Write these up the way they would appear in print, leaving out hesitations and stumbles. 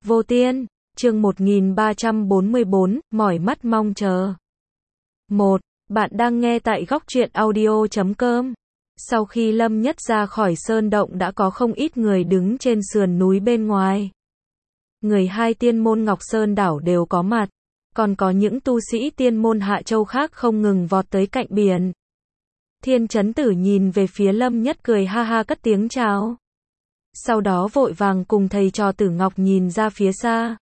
Vô Tiên, chương 1344, mỏi mắt mong chờ. 1. Bạn đang nghe tại góc truyện audio.com. Sau khi Lâm Nhất ra khỏi sơn động đã có không ít người đứng trên sườn núi bên ngoài. Người hai tiên môn Ngọc Sơn đảo đều có mặt, còn có những tu sĩ tiên môn Hạ Châu khác không ngừng vọt tới cạnh biển. Thiên Chấn Tử nhìn về phía Lâm Nhất cười ha ha cất tiếng chào. Sau đó vội vàng cùng thầy trò Tử Ngọc nhìn ra phía xa.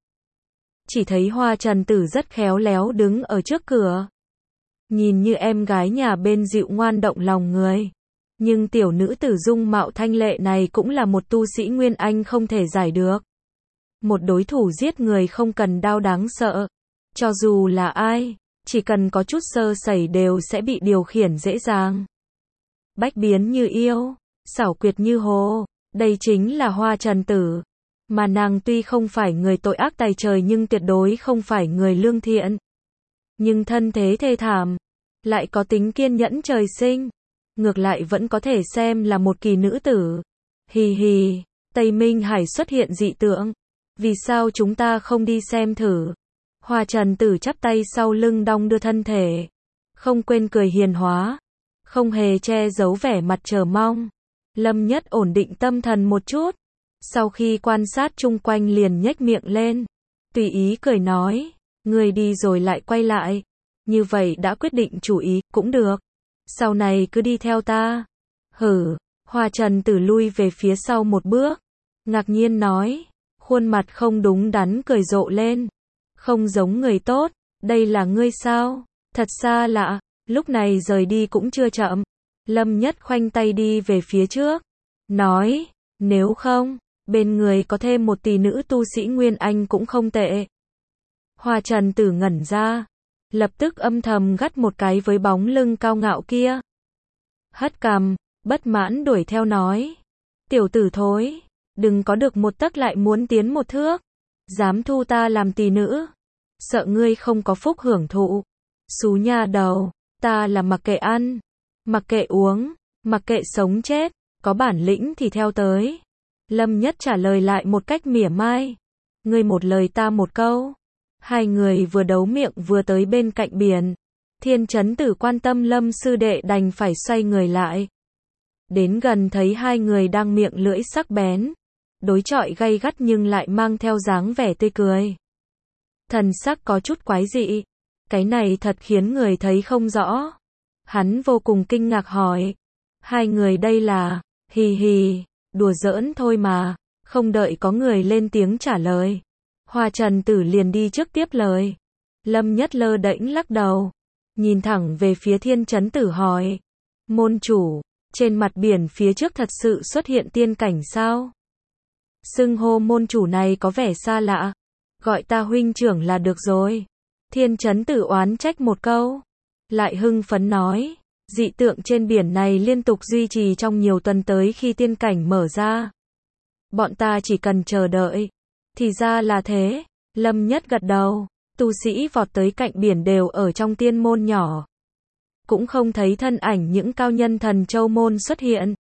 Chỉ thấy Hoa Trần Tử rất khéo léo đứng ở trước cửa. Nhìn như em gái nhà bên dịu ngoan động lòng người. Nhưng tiểu nữ tử dung mạo thanh lệ này cũng là một tu sĩ Nguyên Anh không thể giải được. Một đối thủ giết người không cần đao đáng sợ. Cho dù là ai, chỉ cần có chút sơ sẩy đều sẽ bị điều khiển dễ dàng. Bách biến như yêu, xảo quyệt như hồ. Đây chính là Hoa Trần Tử. Mà nàng tuy không phải người tội ác tày trời nhưng tuyệt đối không phải người lương thiện. Nhưng thân thế thê thảm, lại có tính kiên nhẫn trời sinh. Ngược lại vẫn có thể xem là một kỳ nữ tử. Hì hì, Tây Minh Hải xuất hiện dị tượng. Vì sao chúng ta không đi xem thử? Hoa Trần Tử chắp tay sau lưng đong đưa thân thể. Không quên cười hiền hóa. Không hề che giấu vẻ mặt chờ mong. Lâm Nhất ổn định tâm thần một chút. Sau khi quan sát chung quanh liền nhếch miệng lên. Tùy ý cười nói. Người đi rồi lại quay lại. Như vậy đã quyết định chủ ý, cũng được. Sau này cứ đi theo ta. Hử. Hoa Trần Tử lui về phía sau một bước. Ngạc nhiên nói. Khuôn mặt không đúng đắn cười rộ lên. Không giống người tốt. Đây là ngươi sao? Thật xa lạ. Lúc này rời đi cũng chưa chậm. Lâm Nhất khoanh tay đi về phía trước. Nói. Nếu không, bên người có thêm một tỷ nữ tu sĩ Nguyên Anh cũng không tệ. Hoa Trần Tử ngẩn ra. Lập tức âm thầm gắt một cái với bóng lưng cao ngạo kia. Hất cằm, bất mãn đuổi theo nói. Tiểu tử thối, đừng có được một tấc lại muốn tiến một thước. Dám thu ta làm tỷ nữ. Sợ ngươi không có phúc hưởng thụ. Xú nha đầu, ta là mặc kệ ăn, mặc kệ uống, mặc kệ sống chết, có bản lĩnh thì theo tới. Lâm Nhất trả lời lại một cách mỉa mai. Ngươi một lời ta một câu. Hai người vừa đấu miệng vừa tới bên cạnh biển. Thiên Chấn Tử quan tâm Lâm sư đệ đành phải xoay người lại. Đến gần thấy hai người đang miệng lưỡi sắc bén. Đối chọi gay gắt nhưng lại mang theo dáng vẻ tươi cười. Thần sắc có chút quái dị. Cái này thật khiến người thấy không rõ. Hắn vô cùng kinh ngạc hỏi. Hai người đây là, hì hì, đùa giỡn thôi mà. Không đợi có người lên tiếng trả lời. Hoa Trần Tử liền đi trước tiếp lời. Lâm Nhất lơ đễnh lắc đầu. Nhìn thẳng về phía Thiên Chấn Tử hỏi. Môn chủ, trên mặt biển phía trước thật sự xuất hiện tiên cảnh sao? Xưng hô môn chủ này có vẻ xa lạ. Gọi ta huynh trưởng là được rồi. Thiên Chấn Tử oán trách một câu. Lại hưng phấn nói. Dị tượng trên biển này liên tục duy trì trong nhiều tuần tới khi tiên cảnh mở ra. Bọn ta chỉ cần chờ đợi. Thì ra là thế. Lâm Nhất gật đầu. Tu sĩ vọt tới cạnh biển đều ở trong tiên môn nhỏ. Cũng không thấy thân ảnh những cao nhân Thần Châu môn xuất hiện.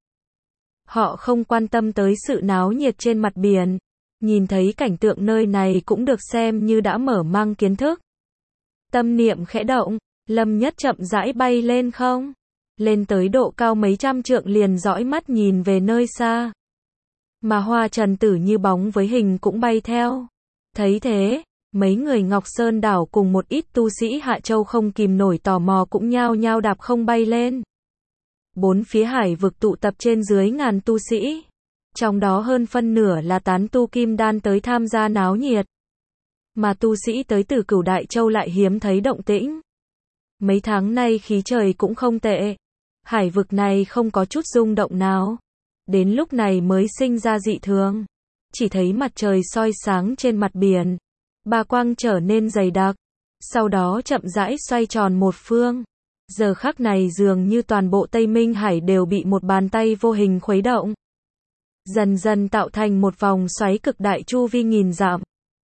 Họ không quan tâm tới sự náo nhiệt trên mặt biển. Nhìn thấy cảnh tượng nơi này cũng được xem như đã mở mang kiến thức. Tâm niệm khẽ động. Lâm Nhất chậm rãi bay lên không. Lên tới độ cao mấy trăm trượng liền dõi mắt nhìn về nơi xa. Mà Hoa Trần Tử như bóng với hình cũng bay theo. Thấy thế, mấy người Ngọc Sơn đảo cùng một ít tu sĩ Hạ Châu không kìm nổi tò mò cũng nhao nhao đạp không bay lên. Bốn phía hải vực tụ tập trên dưới ngàn tu sĩ. Trong đó hơn phân nửa là tán tu kim đan tới tham gia náo nhiệt. Mà tu sĩ tới từ Cửu Đại Châu lại hiếm thấy động tĩnh. Mấy tháng nay khí trời cũng không tệ. Hải vực này không có chút rung động nào. Đến lúc này mới sinh ra dị thường. Chỉ thấy mặt trời soi sáng trên mặt biển. Ba quang trở nên dày đặc. Sau đó chậm rãi xoay tròn một phương. Giờ khắc này dường như toàn bộ Tây Minh Hải đều bị một bàn tay vô hình khuấy động. Dần dần tạo thành một vòng xoáy cực đại chu vi nghìn dặm.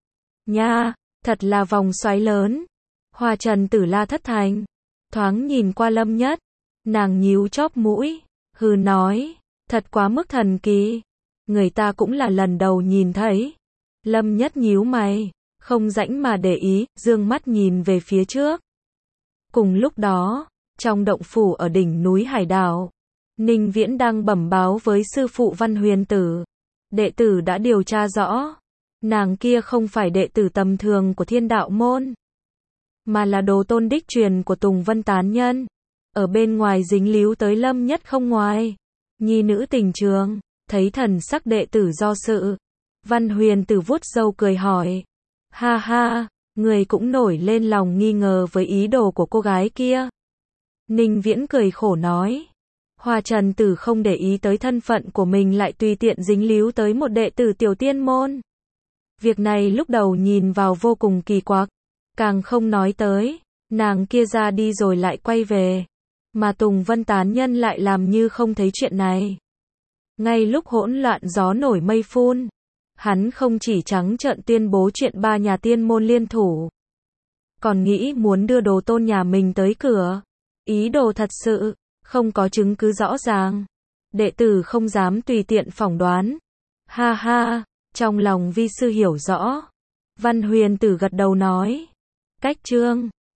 Nha, thật là vòng xoáy lớn. Hoa Trần Tử la thất thành. Thoáng nhìn qua Lâm Nhất. Nàng nhíu chóp mũi. Hừ nói. Thật quá mức thần kỳ. Người ta cũng là lần đầu nhìn thấy. Lâm Nhất nhíu mày, không rảnh mà để ý, dương mắt nhìn về phía trước. Cùng lúc đó, trong động phủ ở đỉnh núi Hải Đảo, Ninh Viễn đang bẩm báo với sư phụ Văn Huyền Tử. Đệ tử đã điều tra rõ, nàng kia không phải đệ tử tầm thường của Thiên Đạo môn, mà là đồ tôn đích truyền của Tùng Vân Tán Nhân. Ở bên ngoài dính líu tới Lâm Nhất không ngoài. Nhi nữ tình trường, thấy thần sắc đệ tử do sự. Văn Huyền Tử vuốt râu cười hỏi. Ha ha, người cũng nổi lên lòng nghi ngờ với ý đồ của cô gái kia. Ninh Viễn cười khổ nói. Hoa Trần Tử không để ý tới thân phận của mình lại tùy tiện dính líu tới một đệ tử tiểu tiên môn. Việc này lúc đầu nhìn vào vô cùng kỳ quặc, càng không nói tới, nàng kia ra đi rồi lại quay về, mà Tùng Vân Tán Nhân lại làm như không thấy chuyện này. Ngay lúc hỗn loạn gió nổi mây phun, hắn không chỉ trắng trợn tuyên bố chuyện ba nhà tiên môn liên thủ, còn nghĩ muốn đưa đồ tôn nhà mình tới cửa. Ý đồ thật sự, không có chứng cứ rõ ràng. Đệ tử không dám tùy tiện phỏng đoán. Ha ha, trong lòng vi sư hiểu rõ. Văn Huyền Tử gật đầu nói. Cách chương